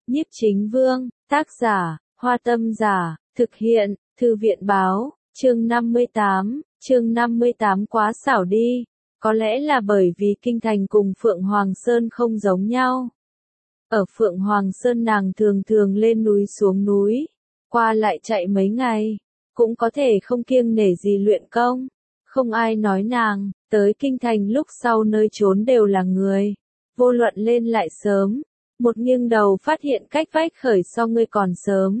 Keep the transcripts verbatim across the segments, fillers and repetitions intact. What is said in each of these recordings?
Nhiếp Chính Vương, tác giả, Hoa Tâm Giả, thực hiện, Thư viện Báo, chương năm mươi tám, chương năm mươi tám quá xảo đi. Có lẽ là bởi vì Kinh Thành cùng Phượng Hoàng Sơn không giống nhau. Ở Phượng Hoàng Sơn nàng thường thường lên núi xuống núi, qua lại chạy mấy ngày, cũng có thể không kiêng nể gì luyện công. Không ai nói nàng, tới Kinh Thành lúc sau nơi trốn đều là người. Vô luận lên lại sớm, một nghiêng đầu phát hiện cách vách khởi so ngươi còn sớm.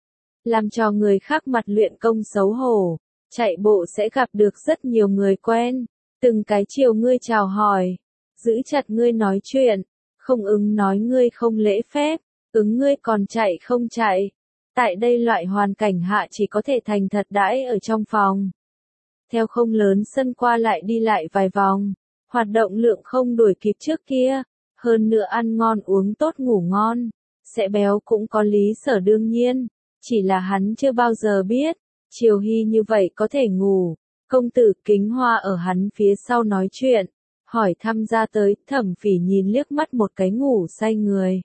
Làm cho người khác mặt luyện công xấu hổ, chạy bộ sẽ gặp được rất nhiều người quen. Từng cái chiều ngươi chào hỏi, giữ chặt ngươi nói chuyện, không ứng nói ngươi không lễ phép, ứng ngươi còn chạy không chạy. Tại đây loại hoàn cảnh hạ chỉ có thể thành thật đãi ở trong phòng. Theo không lớn sân qua lại đi lại vài vòng, hoạt động lượng không đuổi kịp trước kia, hơn nữa ăn ngon uống tốt ngủ ngon, sẽ béo cũng có lý sở đương nhiên, chỉ là hắn chưa bao giờ biết, Triều Hy như vậy có thể ngủ. Công tử Kính Hoa ở hắn phía sau nói chuyện, hỏi thăm ra tới, Thẩm Phỉ nhìn liếc mắt một cái ngủ say người.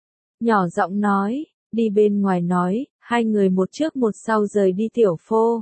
Nhỏ giọng nói, đi bên ngoài nói, hai người một trước một sau rời đi tiểu phô.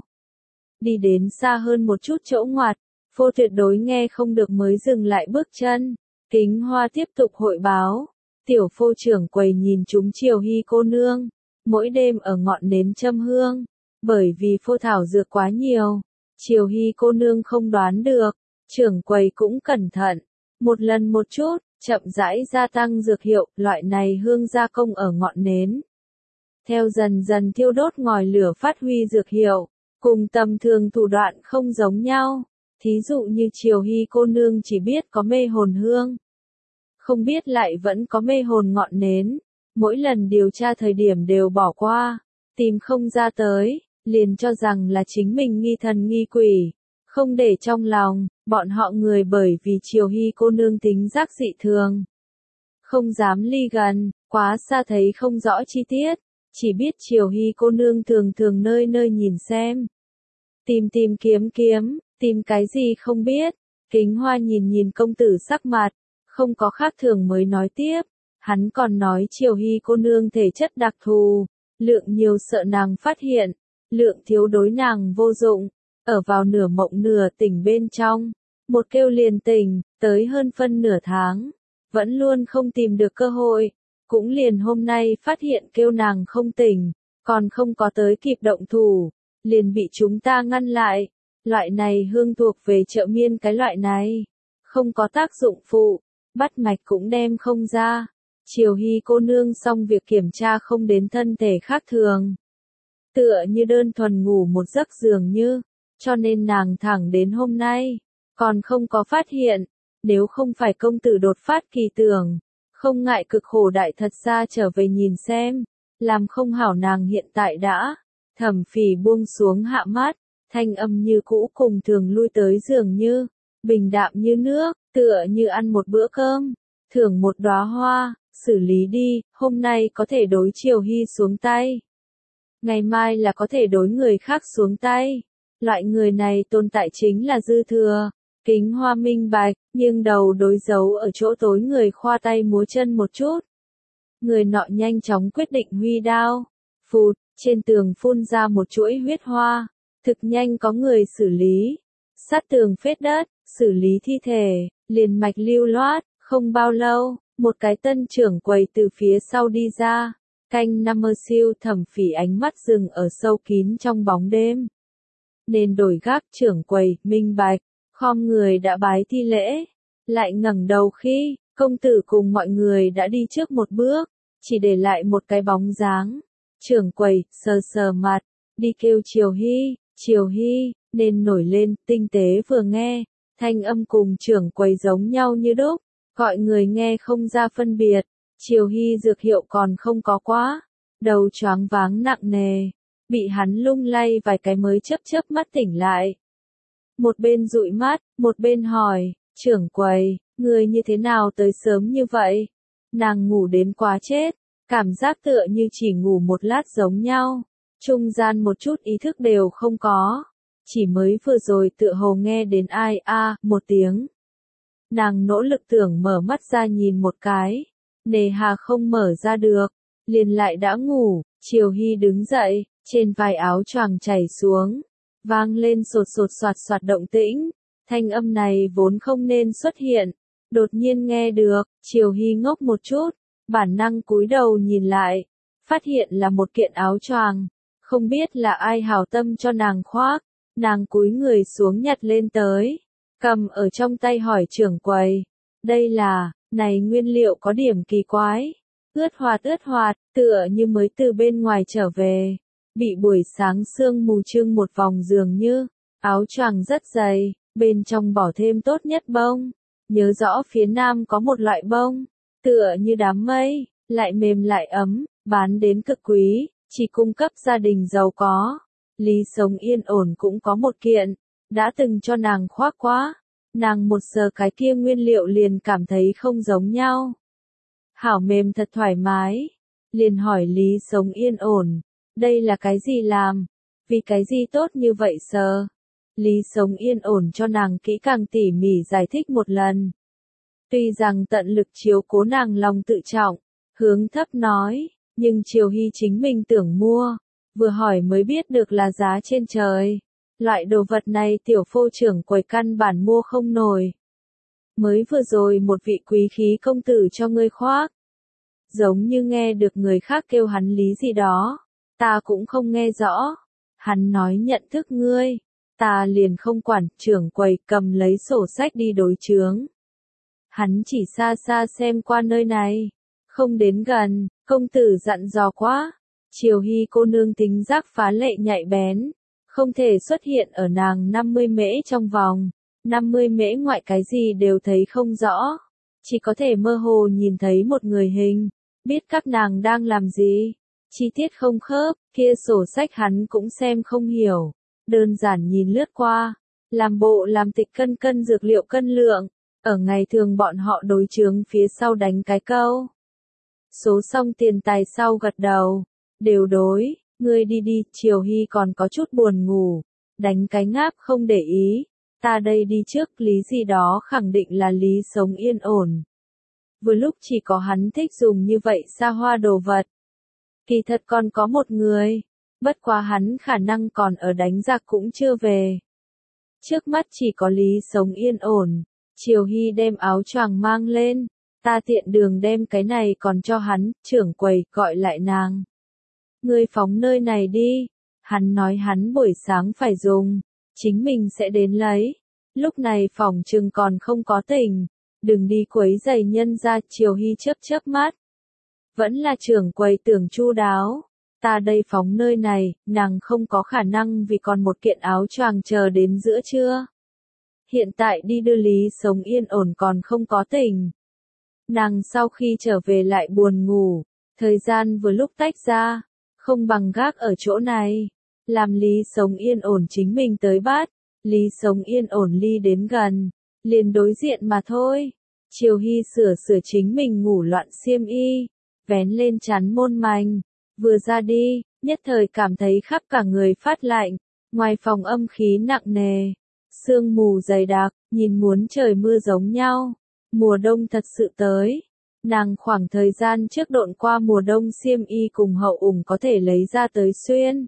Đi đến xa hơn một chút chỗ ngoặt, phô tuyệt đối nghe không được mới dừng lại bước chân. Kính Hoa tiếp tục hội báo, tiểu phô trưởng quầy nhìn chúng Triều Hy cô nương, mỗi đêm ở ngọn nến châm hương, bởi vì phô thảo dược quá nhiều. Triều Hy cô nương không đoán được, trưởng quầy cũng cẩn thận, một lần một chút, chậm rãi gia tăng dược hiệu, loại này hương gia công ở ngọn nến. Theo dần dần thiêu đốt ngòi lửa phát huy dược hiệu, cùng tầm thường thủ đoạn không giống nhau, thí dụ như Triều Hy cô nương chỉ biết có mê hồn hương, không biết lại vẫn có mê hồn ngọn nến, mỗi lần điều tra thời điểm đều bỏ qua, tìm không ra tới. Liền cho rằng là chính mình nghi thần nghi quỷ, không để trong lòng, bọn họ người bởi vì Triều Hy cô nương tính giác dị thường. Không dám ly gần, quá xa thấy không rõ chi tiết, chỉ biết Triều Hy cô nương thường thường nơi nơi nhìn xem. Tìm tìm kiếm kiếm, tìm cái gì không biết, Kính Hoa nhìn nhìn công tử sắc mặt, không có khác thường mới nói tiếp, hắn còn nói Triều Hy cô nương thể chất đặc thù, lượng nhiều sợ nàng phát hiện. Lượng thiếu đối nàng vô dụng, ở vào nửa mộng nửa tỉnh bên trong, một kêu liền tỉnh, tới hơn phân nửa tháng, vẫn luôn không tìm được cơ hội, cũng liền hôm nay phát hiện kêu nàng không tỉnh, còn không có tới kịp động thủ, liền bị chúng ta ngăn lại, loại này hương thuộc về chợ miên cái loại này, không có tác dụng phụ, bắt mạch cũng đem không ra, Triều Hy cô nương xong việc kiểm tra không đến thân thể khác thường. Tựa như đơn thuần ngủ một giấc dường như, cho nên nàng thẳng đến hôm nay, còn không có phát hiện, nếu không phải công tử đột phát kỳ tưởng, không ngại cực khổ đại thật ra trở về nhìn xem, làm không hảo nàng hiện tại đã, Thẩm Phỉ buông xuống hạ mắt, thanh âm như cũ cùng thường lui tới dường như, bình đạm như nước, tựa như ăn một bữa cơm, thưởng một đóa hoa, xử lý đi, hôm nay có thể đối Triều Hy xuống tay. Ngày mai là có thể đối người khác xuống tay. Loại người này tồn tại chính là dư thừa. Kính Hoa minh bạch, nhưng đầu đối dấu ở chỗ tối người khoa tay múa chân một chút. Người nọ nhanh chóng quyết định huy đao. Phụt, trên tường phun ra một chuỗi huyết hoa. Thực nhanh có người xử lý. Sát tường phết đất, xử lý thi thể, liền mạch lưu loát, không bao lâu, một cái tân trưởng quầy từ phía sau đi ra. Canh năm mơ siêu Thẩm Phỉ ánh mắt dừng ở sâu kín trong bóng đêm. Nên đổi gác trưởng quầy, minh bạch, khom người đã bái thi lễ. Lại ngẩng đầu khi, công tử cùng mọi người đã đi trước một bước, chỉ để lại một cái bóng dáng. Trưởng quầy, sờ sờ mặt, đi kêu Triều Hy, Triều Hy, nên nổi lên, tinh tế vừa nghe, thanh âm cùng trưởng quầy giống nhau như đúc, gọi người nghe không ra phân biệt. Triều Hy dược hiệu còn không có quá, đầu choáng váng nặng nề, bị hắn lung lay vài cái mới chớp chớp mắt tỉnh lại. Một bên dụi mắt, một bên hỏi, trưởng quầy, người như thế nào tới sớm như vậy? Nàng ngủ đến quá chết, cảm giác tựa như chỉ ngủ một lát giống nhau, trung gian một chút ý thức đều không có, chỉ mới vừa rồi tựa hồ nghe đến ai a một tiếng. Nàng nỗ lực tưởng mở mắt ra nhìn một cái. Nề hà không mở ra được, liền lại đã ngủ. Triều Hy đứng dậy, trên vai áo choàng chảy xuống, vang lên sột sột soạt soạt động tĩnh. Thanh âm này vốn không nên xuất hiện, đột nhiên nghe được. Triều Hy ngốc một chút, bản năng cúi đầu nhìn lại, phát hiện là một kiện áo choàng, không biết là ai hảo tâm cho nàng khoác. Nàng cúi người xuống nhặt lên tới, cầm ở trong tay hỏi trưởng quầy, đây là, này nguyên liệu có điểm kỳ quái, ướt hoạt ướt hoạt, tựa như mới từ bên ngoài trở về, bị buổi sáng sương mù trưng một vòng dường như. Áo choàng rất dày, bên trong bỏ thêm tốt nhất bông, nhớ rõ phía nam có một loại bông, tựa như đám mây, lại mềm lại ấm, bán đến cực quý, chỉ cung cấp gia đình giàu có. Lý Sống Yên Ổn cũng có một kiện, đã từng cho nàng khoác quá, nàng một sờ cái kia nguyên liệu liền cảm thấy không giống nhau. Hảo mềm thật thoải mái, liền hỏi Lý Sống Yên Ổn, đây là cái gì làm, vì cái gì tốt như vậy sờ. Lý Sống Yên Ổn cho nàng kỹ càng tỉ mỉ giải thích một lần. Tuy rằng tận lực chiếu cố nàng lòng tự trọng, hướng thấp nói, nhưng Triều Hy chính mình tưởng mua, vừa hỏi mới biết được là giá trên trời. Loại đồ vật này tiểu phô trưởng quầy căn bản mua không nổi. Mới vừa rồi một vị quý khí công tử cho ngươi khoác. Giống như nghe được người khác kêu hắn Lý gì đó, ta cũng không nghe rõ. Hắn nói nhận thức ngươi, ta liền không quản, trưởng quầy cầm lấy sổ sách đi đối chướng. Hắn chỉ xa xa xem qua nơi này, không đến gần. Công tử dặn dò quá. Triều Hy cô nương tính giác phá lệ nhạy bén, không thể xuất hiện ở nàng năm mươi mễ trong vòng, năm mươi mễ ngoại cái gì đều thấy không rõ, chỉ có thể mơ hồ nhìn thấy một người hình, biết các nàng đang làm gì, chi tiết không khớp, kia sổ sách hắn cũng xem không hiểu, đơn giản nhìn lướt qua, làm bộ làm tịch cân cân dược liệu cân lượng, ở ngày thường bọn họ đối chướng phía sau đánh cái câu. Số xong tiền tài sau gật đầu. Đều đối, ngươi đi đi. Triều Hy còn có chút buồn ngủ, đánh cái ngáp không để ý, ta đây đi trước. Lý gì đó khẳng định là Lý Sống Yên Ổn. Vừa lúc chỉ có hắn thích dùng như vậy xa hoa đồ vật. Kỳ thật còn có một người, bất quá hắn khả năng còn ở đánh giặc cũng chưa về. Trước mắt chỉ có Lý Sống Yên Ổn. Triều Hy đem áo choàng mang lên, ta tiện đường đem cái này còn cho hắn. Trưởng quầy gọi lại nàng. Ngươi phóng nơi này đi, hắn nói hắn buổi sáng phải dùng, chính mình sẽ đến lấy, lúc này phòng trừng còn không có tỉnh, đừng đi quấy giày nhân ra. Triều Hy chớp chớp mắt, vẫn là trưởng quầy tưởng chu đáo, ta đây phóng nơi này, nàng không có khả năng vì còn một kiện áo choàng chờ đến giữa trưa. Hiện tại đi đưa Lý Sống Yên Ổn còn không có tỉnh. Nàng sau khi trở về lại buồn ngủ, thời gian vừa lúc tách ra. Không bằng gác ở chỗ này, làm Lý Sống Yên Ổn chính mình tới bắt. Lý Sống Yên Ổn ly đến gần, liền đối diện mà thôi. Triều Hy sửa sửa chính mình ngủ loạn xiêm y, vén lên chắn môn mành, vừa ra đi, nhất thời cảm thấy khắp cả người phát lạnh, ngoài phòng âm khí nặng nề, sương mù dày đặc, nhìn muốn trời mưa giống nhau, mùa đông thật sự tới. Nàng khoảng thời gian trước độn qua mùa đông xiêm y cùng hậu ủng có thể lấy ra tới xuyên.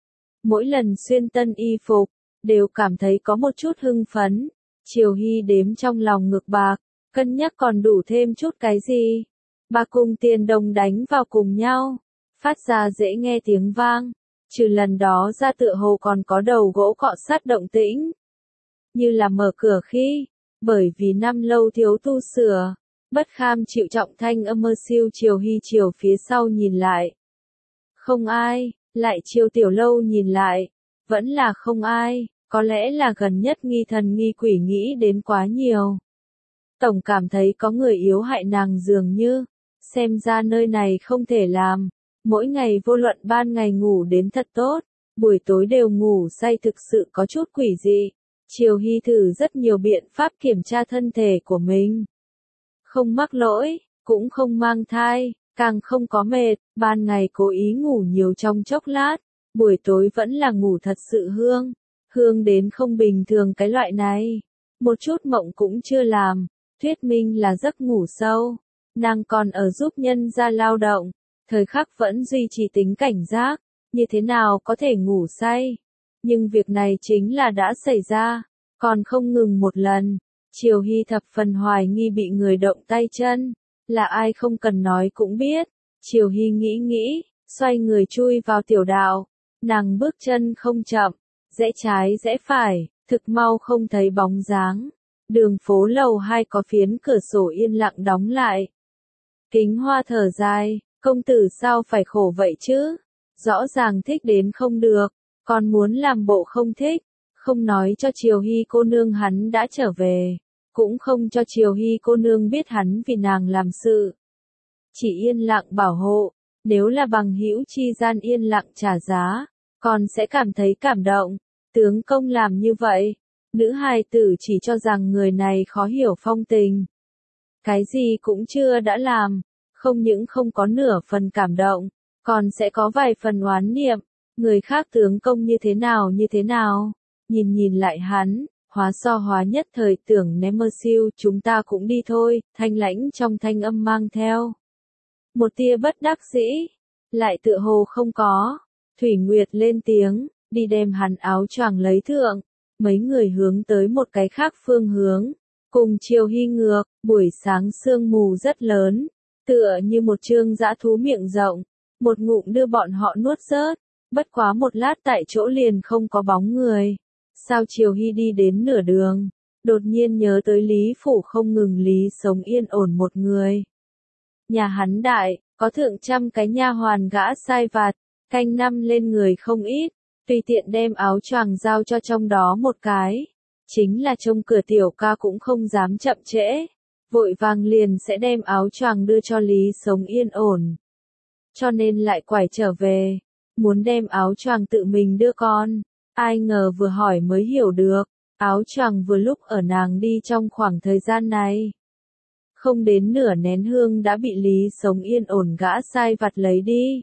Mỗi lần xuyên tân y phục, đều cảm thấy có một chút hưng phấn. Triều Hy đếm trong lòng ngực bạc, cân nhắc còn đủ thêm chút cái gì. Bạc cùng tiền đồng đánh vào cùng nhau, phát ra dễ nghe tiếng vang. Trừ lần đó ra tựa hồ còn có đầu gỗ cọ sát động tĩnh. Như là mở cửa khi, bởi vì năm lâu thiếu tu sửa. Bất kham chịu trọng thanh âm mơ siêu. Triều Hy chiều phía sau nhìn lại. Không ai, lại chiều tiểu lâu nhìn lại. Vẫn là không ai, có lẽ là gần nhất nghi thần nghi quỷ nghĩ đến quá nhiều. Tổng cảm thấy có người yếu hại nàng dường như, xem ra nơi này không thể làm. Mỗi ngày vô luận ban ngày ngủ đến thật tốt, buổi tối đều ngủ say thực sự có chút quỷ dị. Triều Hy thử rất nhiều biện pháp kiểm tra thân thể của mình. Không mắc lỗi, cũng không mang thai, càng không có mệt, ban ngày cố ý ngủ nhiều trong chốc lát, buổi tối vẫn là ngủ thật sự hương, hương đến không bình thường cái loại này, một chút mộng cũng chưa làm, thuyết minh là giấc ngủ sâu, nàng còn ở giúp nhân gia lao động, thời khắc vẫn duy trì tính cảnh giác, như thế nào có thể ngủ say. Nhưng việc này chính là đã xảy ra, còn không ngừng một lần. Triều Hy thập phần hoài nghi bị người động tay chân, là ai không cần nói cũng biết. Triều Hy nghĩ nghĩ, xoay người chui vào tiểu đạo, nàng bước chân không chậm, rẽ trái rẽ phải, thực mau không thấy bóng dáng. Đường phố lầu hai có phiến cửa sổ yên lặng đóng lại. Kính Hoa thở dài, công tử sao phải khổ vậy chứ? Rõ ràng thích đến không được, còn muốn làm bộ không thích, không nói cho Triều Hy cô nương hắn đã trở về, cũng không cho Triều Hy cô nương biết hắn vì nàng làm sự. Chỉ yên lặng bảo hộ, nếu là bằng hữu chi gian yên lặng trả giá, còn sẽ cảm thấy cảm động. Tướng công làm như vậy, nữ hài tử chỉ cho rằng người này khó hiểu phong tình. Cái gì cũng chưa đã làm, không những không có nửa phần cảm động, còn sẽ có vài phần oán niệm. Người khác tướng công như thế nào như thế nào, nhìn nhìn lại hắn, hóa so hóa nhất thời tưởng ném mơ siêu, chúng ta cũng đi thôi, thanh lãnh trong thanh âm mang theo. Một tia bất đắc dĩ, lại tựa hồ không có. Thủy Nguyệt lên tiếng, đi đem hắn áo choàng lấy thượng. Mấy người hướng tới một cái khác phương hướng, cùng Triều Hy ngược. Buổi sáng sương mù rất lớn, tựa như một trương dã thú miệng rộng, một ngụm đưa bọn họ nuốt rớt. Bất quá một lát tại chỗ liền không có bóng người. Sao Triều Hy đi đến nửa đường, đột nhiên nhớ tới Lý Phủ không ngừng lý sống yên ổn một người. Nhà hắn đại, có thượng trăm cái nha hoàn gã sai vặt, canh năm lên người không ít, tùy tiện đem áo choàng giao cho trong đó một cái. Chính là trông cửa tiểu ca cũng không dám chậm trễ, vội vàng liền sẽ đem áo choàng đưa cho Lý sống yên ổn. Cho nên lại quải trở về, muốn đem áo choàng tự mình đưa con. Ai ngờ vừa hỏi mới hiểu được, áo choàng vừa lúc ở nàng đi trong khoảng thời gian này. Không đến nửa nén hương đã bị Lý sống yên ổn gã sai vặt lấy đi.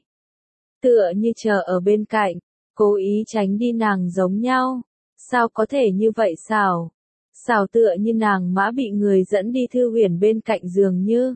Tựa như chờ ở bên cạnh, cố ý tránh đi nàng giống nhau. Sao có thể như vậy xảo? Xảo tựa như nàng mã bị người dẫn đi Thư Huyền bên cạnh giường như.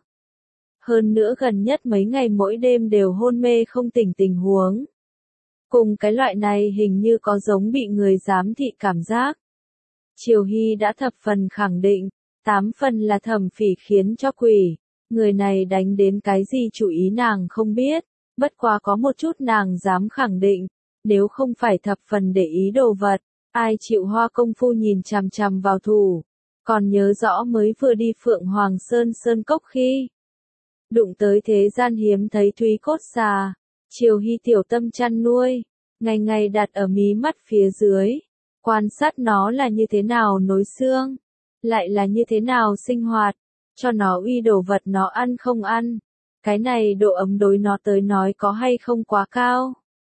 Hơn nữa gần nhất mấy ngày mỗi đêm đều hôn mê không tỉnh tình huống. Cùng cái loại này hình như có giống bị người giám thị cảm giác. Triều Hy đã thập phần khẳng định, tám phần là Thẩm Phỉ khiến cho quỷ. Người này đánh đến cái gì chủ ý nàng không biết, bất quá có một chút nàng dám khẳng định, nếu không phải thập phần để ý đồ vật, ai chịu hoa công phu nhìn chằm chằm vào thủ. Còn nhớ rõ mới vừa đi Phượng Hoàng Sơn Sơn Cốc khi đụng tới thế gian hiếm thấy thúy cốt xà. Triều Hy tiểu tâm chăn nuôi, ngày ngày đặt ở mí mắt phía dưới, quan sát nó là như thế nào nối xương, lại là như thế nào sinh hoạt, cho nó uy đồ vật nó ăn không ăn, cái này độ ấm đối nó tới nói có hay không quá cao.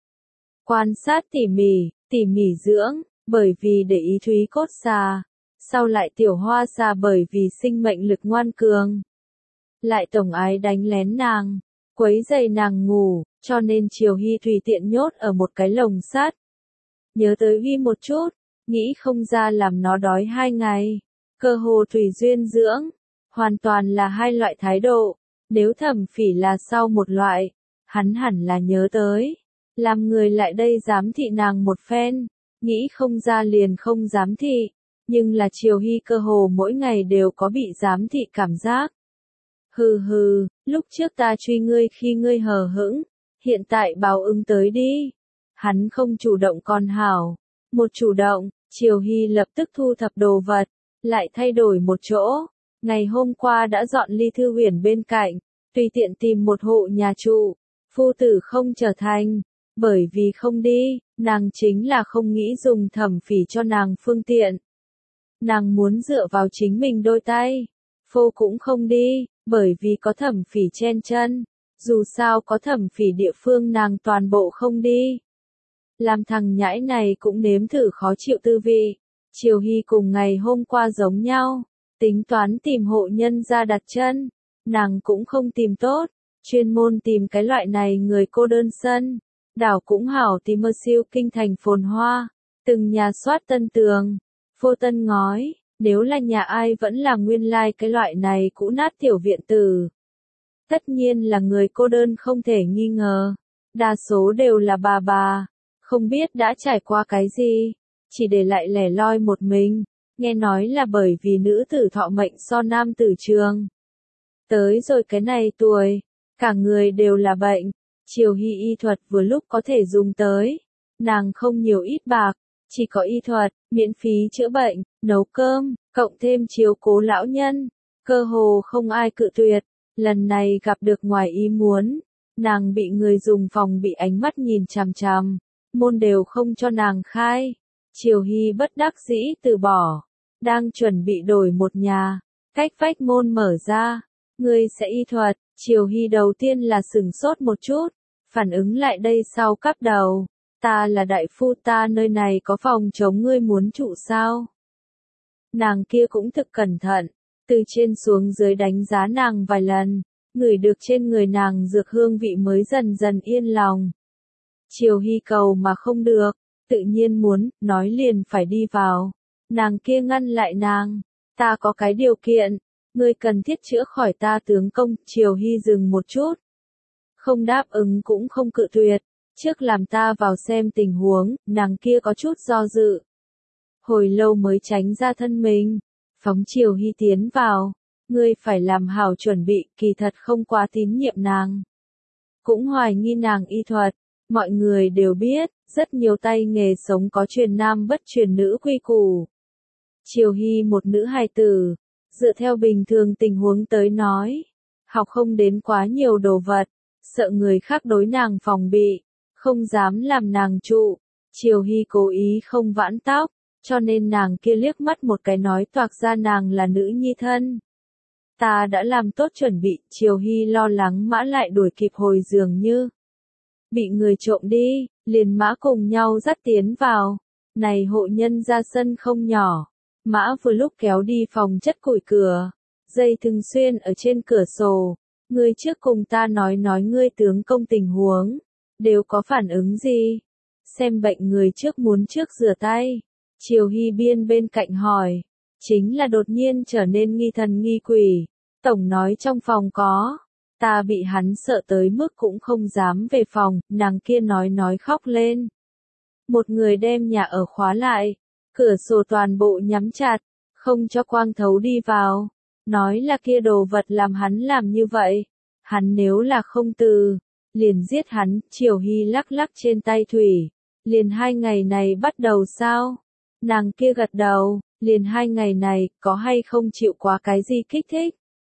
Quan sát tỉ mỉ, tỉ mỉ dưỡng, bởi vì để ý thúy cốt xà, sau lại tiểu hoa xà bởi vì sinh mệnh lực ngoan cường, lại tổng ái đánh lén nàng, quấy giày nàng ngủ, cho nên Triều Hy tùy tiện nhốt ở một cái lồng sắt. Nhớ tới Huy một chút, nghĩ không ra làm nó đói hai ngày, cơ hồ tùy duyên dưỡng, hoàn toàn là hai loại thái độ. Nếu Thẩm Phỉ là sau một loại, hắn hẳn là nhớ tới, làm người lại đây giám thị nàng một phen, nghĩ không ra liền không giám thị, nhưng là Triều Hy cơ hồ mỗi ngày đều có bị giám thị cảm giác. Hừ hừ, lúc trước ta truy ngươi khi ngươi hờ hững, hiện tại báo ứng tới đi. Hắn không chủ động còn hảo, một chủ động, Triều Hy lập tức thu thập đồ vật, lại thay đổi một chỗ. Ngày hôm qua đã dọn ly Thư Huyền bên cạnh, tùy tiện tìm một hộ nhà trụ, phu tử không trở thành, bởi vì không đi, nàng chính là không nghĩ dùng Thẩm Phỉ cho nàng phương tiện. Nàng muốn dựa vào chính mình đôi tay, phô cũng không đi, bởi vì có Thẩm Phỉ chen chân, dù sao có Thẩm Phỉ địa phương nàng toàn bộ không đi. Làm thằng nhãi này cũng nếm thử khó chịu tư vị. Triều Hy cùng ngày hôm qua giống nhau, tính toán tìm hộ nhân ra đặt chân, nàng cũng không tìm tốt, chuyên môn tìm cái loại này người cô đơn sân, đảo cũng hảo tìm mơ siêu kinh thành phồn hoa, từng nhà soát tân tường, phô tân ngói, nếu là nhà ai vẫn là nguyên lai like cái loại này cũ nát tiểu viện tử. Tất nhiên là người cô đơn không thể nghi ngờ. Đa số đều là bà bà, không biết đã trải qua cái gì, chỉ để lại lẻ loi một mình, nghe nói là bởi vì nữ tử thọ mệnh so nam tử trường. Tới rồi cái này tuổi, cả người đều là bệnh, Triều Hy y thuật vừa lúc có thể dùng tới. Nàng không nhiều ít bạc, chỉ có y thuật, miễn phí chữa bệnh, nấu cơm, cộng thêm chiếu cố lão nhân, cơ hồ không ai cự tuyệt. Lần này gặp được ngoài ý muốn, nàng bị người dùng phòng bị ánh mắt nhìn chằm chằm, môn đều không cho nàng khai. Triều Hy bất đắc dĩ từ bỏ, đang chuẩn bị đổi một nhà, cách vách môn mở ra, ngươi sẽ y thuật. Triều Hy đầu tiên là sửng sốt một chút, phản ứng lại đây sau cắp đầu, ta là đại phu, ta nơi này có phòng chống, ngươi muốn trụ sao? Nàng kia cũng thực cẩn thận, từ trên xuống dưới đánh giá nàng vài lần, ngửi được trên người nàng dược hương vị mới dần dần yên lòng. Triều Hy cầu mà không được, tự nhiên muốn, nói liền phải đi vào. Nàng kia ngăn lại nàng, ta có cái điều kiện, ngươi cần thiết chữa khỏi ta tướng công. Triều Hy dừng một chút, không đáp ứng cũng không cự tuyệt, trước làm ta vào xem tình huống. Nàng kia có chút do dự, hồi lâu mới tránh ra thân mình, phóng Triều Hy tiến vào. Ngươi phải làm hảo chuẩn bị, kỳ thật không quá tín nhiệm nàng, cũng hoài nghi nàng y thuật. Mọi người đều biết, rất nhiều tay nghề sống có truyền nam bất truyền nữ quy củ. Triều Hy một nữ hài tử, dựa theo bình thường tình huống tới nói, học không đến quá nhiều đồ vật, sợ người khác đối nàng phòng bị, không dám làm nàng trụ. Triều Hy cố ý không vãn tóc, cho nên nàng kia liếc mắt một cái nói toạc ra nàng là nữ nhi thân. Ta đã làm tốt chuẩn bị. Triều Hy lo lắng mã lại đuổi kịp hồi dường như bị người trộm đi, liền mã cùng nhau dắt tiến vào. Này hộ nhân ra sân không nhỏ, mã vừa lúc kéo đi phòng chất củi cửa, dây thừng xuyên ở trên cửa sổ. Ngươi trước cùng ta nói nói ngươi tướng công tình huống, đều có phản ứng gì? Xem bệnh người trước muốn trước rửa tay. Triều Hy biên bên cạnh hỏi, chính là đột nhiên trở nên nghi thần nghi quỷ, tổng nói trong phòng có. Ta bị hắn sợ tới mức cũng không dám về phòng. Nàng kia nói nói khóc lên. Một người đem nhà ở khóa lại, cửa sổ toàn bộ nhắm chặt, không cho quang thấu đi vào. Nói là kia đồ vật làm hắn làm như vậy. Hắn nếu là không từ, liền giết hắn. Triều Hy lắc lắc trên tay thủy, liền hai ngày này bắt đầu sao? Nàng kia gật đầu, liền hai ngày này, có hay không chịu quá cái gì kích thích?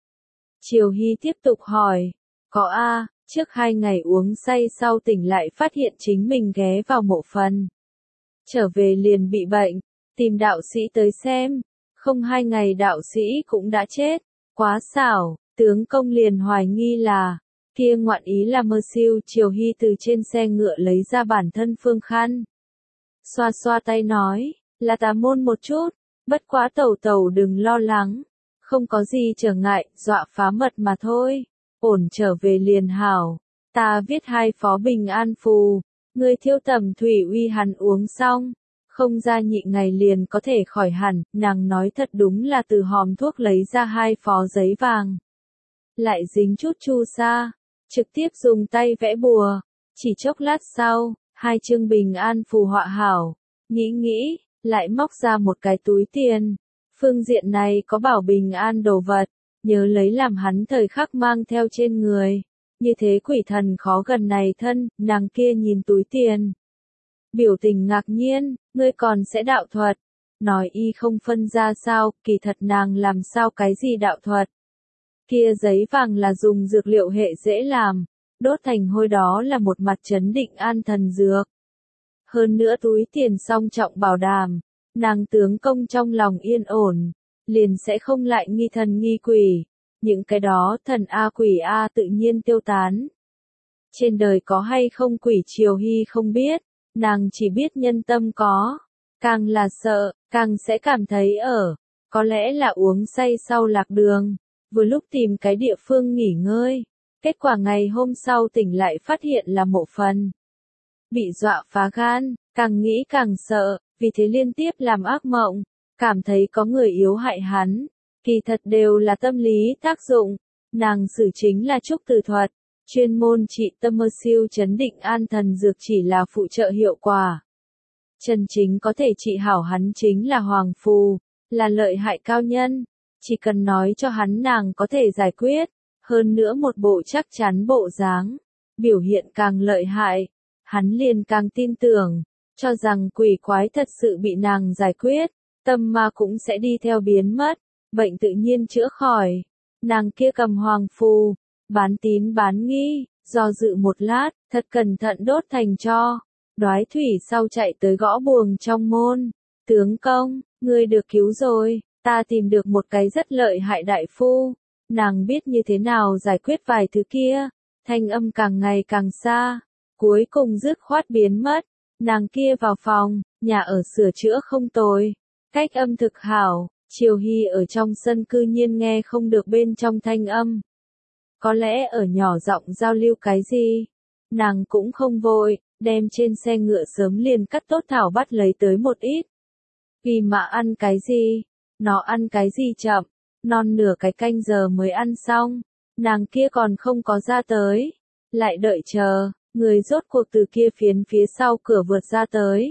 Triều Hy tiếp tục hỏi, có a, trước hai ngày uống say sau tỉnh lại phát hiện chính mình ghé vào mộ phần. Trở về liền bị bệnh, tìm đạo sĩ tới xem, không hai ngày đạo sĩ cũng đã chết, quá xảo. Tướng công liền hoài nghi là, kia ngoạn ý là mơ siêu. Triều Hy từ trên xe ngựa lấy ra bản thân phương khăn, xoa xoa tay nói, là tà môn một chút, bất quá tẩu tẩu đừng lo lắng, không có gì trở ngại, dọa phá mật mà thôi, ổn trở về liền hảo. Ta viết hai phó bình an phù, ngươi thiêu tầm thủy uy hắn uống xong, không ra nhị ngày liền có thể khỏi hẳn. Nàng nói thật đúng là từ hòm thuốc lấy ra hai phó giấy vàng, lại dính chút chu sa, trực tiếp dùng tay vẽ bùa. Chỉ chốc lát sau, hai chương bình an phù họa hảo, nghĩ nghĩ, lại móc ra một cái túi tiền. Phương diện này có bảo bình an đồ vật, nhớ lấy làm hắn thời khắc mang theo trên người. Như thế quỷ thần khó gần này thân. Nàng kia nhìn túi tiền, biểu tình ngạc nhiên, ngươi còn sẽ đạo thuật. Nói y không phân ra sao, kỳ thật nàng làm sao cái gì đạo thuật. Kia giấy vàng là dùng dược liệu hệ dễ làm, đốt thành hôi đó là một mặt chấn định an thần dược. Hơn nữa túi tiền song trọng bảo đảm, nàng tướng công trong lòng yên ổn, liền sẽ không lại nghi thần nghi quỷ. Những cái đó thần A quỷ A tự nhiên tiêu tán. Trên đời có hay không quỷ Triều Hy không biết, nàng chỉ biết nhân tâm có. Càng là sợ, càng sẽ cảm thấy ở, có lẽ là uống say sau lạc đường, vừa lúc tìm cái địa phương nghỉ ngơi. Kết quả ngày hôm sau tỉnh lại phát hiện là mộ phần. Bị dọa phá gan, càng nghĩ càng sợ, vì thế liên tiếp làm ác mộng, cảm thấy có người yếu hại hắn. Kỳ thật đều là tâm lý tác dụng, Nàng sử chính là trúc từ thuật, chuyên môn trị tâm mơ siêu chấn định an thần dược chỉ là phụ trợ hiệu quả. Chân chính có thể trị hảo hắn chính là hoàng phù, là lợi hại cao nhân, chỉ cần nói cho hắn nàng có thể giải quyết, hơn nữa một bộ chắc chắn bộ dáng, biểu hiện càng lợi hại, hắn liền càng tin tưởng, cho rằng quỷ quái thật sự bị nàng giải quyết, tâm ma cũng sẽ đi theo biến mất, bệnh tự nhiên chữa khỏi. Nàng kia cầm hoàng phù, bán tín bán nghi, do dự một lát, thật cẩn thận đốt thành tro. Đoái thủy sau chạy tới gõ buồng trong môn. Tướng công, ngươi được cứu rồi, ta tìm được một cái rất lợi hại đại phu. Nàng biết như thế nào giải quyết vài thứ kia. Thanh âm càng ngày càng xa, cuối cùng dứt khoát biến mất. Nàng kia vào phòng, nhà ở sửa chữa không tồi, cách âm thực hảo. Triều Hy ở trong sân cư nhiên nghe không được bên trong thanh âm. Có lẽ ở nhỏ giọng giao lưu cái gì. Nàng cũng không vội, đem trên xe ngựa sớm liền cắt tốt thảo bắt lấy tới một ít. Vì mà ăn cái gì, nó ăn cái gì chậm, non nửa cái canh giờ mới ăn xong, nàng kia còn không có ra tới, lại đợi chờ, người rốt cuộc từ kia phiến phía sau cửa vượt ra tới.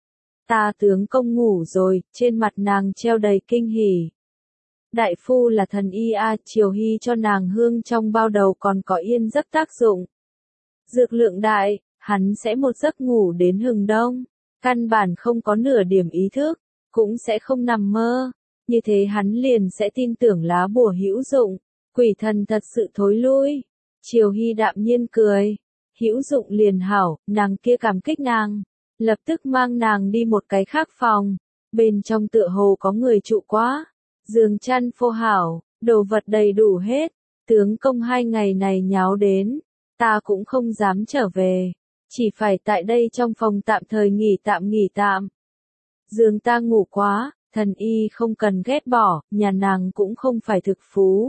Ta tướng công ngủ rồi, trên mặt nàng treo đầy kinh hỉ. Đại phu là thần y a, Triều Hy cho nàng hương trong bao đầu còn có yên giấc tác dụng. Dược lượng đại, hắn sẽ một giấc ngủ đến hừng đông, căn bản không có nửa điểm ý thức, cũng sẽ không nằm mơ, như thế hắn liền sẽ tin tưởng lá bùa hữu dụng, quỷ thần thật sự thối lui. Triều Hy đạm nhiên cười, hữu dụng liền hảo, nàng kia cảm kích nàng, lập tức mang nàng đi một cái khác phòng, bên trong tựa hồ có người trụ quá, giường chăn phô hảo, đồ vật đầy đủ hết, tướng công hai ngày này nháo đến, ta cũng không dám trở về, chỉ phải tại đây trong phòng tạm thời nghỉ tạm nghỉ tạm. Giường ta ngủ quá, thần y không cần ghét bỏ, nhà nàng cũng không phải thực phú.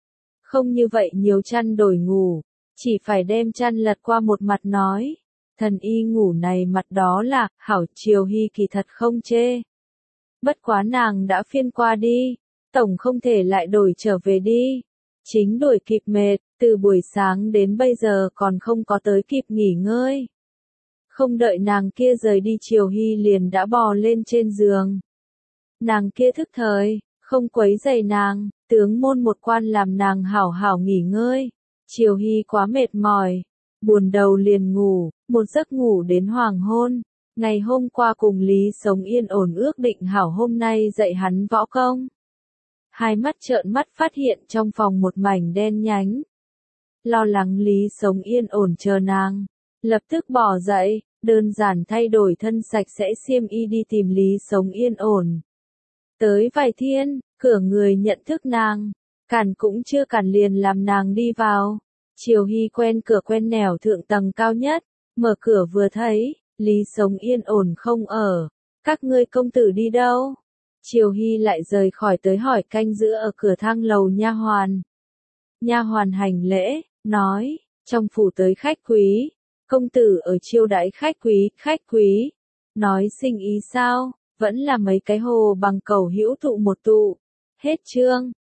Không như vậy nhiều chăn đổi ngủ, chỉ phải đem chăn lật qua một mặt nói. Thần y ngủ này mặt đó là, hảo. Triều Hy kỳ thật không chê. Bất quá nàng đã phiên qua đi, tổng không thể lại đổi trở về đi. Chính đổi kịp mệt, từ buổi sáng đến bây giờ còn không có tới kịp nghỉ ngơi. Không đợi nàng kia rời đi Triều Hy liền đã bò lên trên giường. Nàng kia thức thời, không quấy rầy nàng, tướng môn một quan làm nàng hảo hảo nghỉ ngơi. Triều Hy quá mệt mỏi, buồn đầu liền ngủ, một giấc ngủ đến hoàng hôn. Ngày hôm qua cùng Lý Sống Yên ổn ước định hảo hôm nay dạy hắn võ công. Hai mắt trợn mắt phát hiện trong phòng một mảnh đen nhánh. Lo lắng Lý Sống Yên ổn chờ nàng, lập tức bỏ dậy, đơn giản thay đổi thân sạch sẽ xiêm y đi tìm Lý Sống Yên ổn. Tới vài thiên, cửa người nhận thức nàng, cản cũng chưa cản liền làm nàng đi vào. Triều Hy quen cửa quen nẻo thượng tầng cao nhất, mở cửa vừa thấy, Lý Sống Yên ổn không ở, các ngươi công tử đi đâu? Triều Hy lại rời khỏi tới hỏi canh giữ ở cửa thang lầu nha hoàn. Nha hoàn hành lễ, nói, trong phủ tới khách quý, công tử ở chiêu đãi khách quý, khách quý, nói sinh ý sao, vẫn là mấy cái hồ bằng cầu hữu tụ một tụ, hết chương.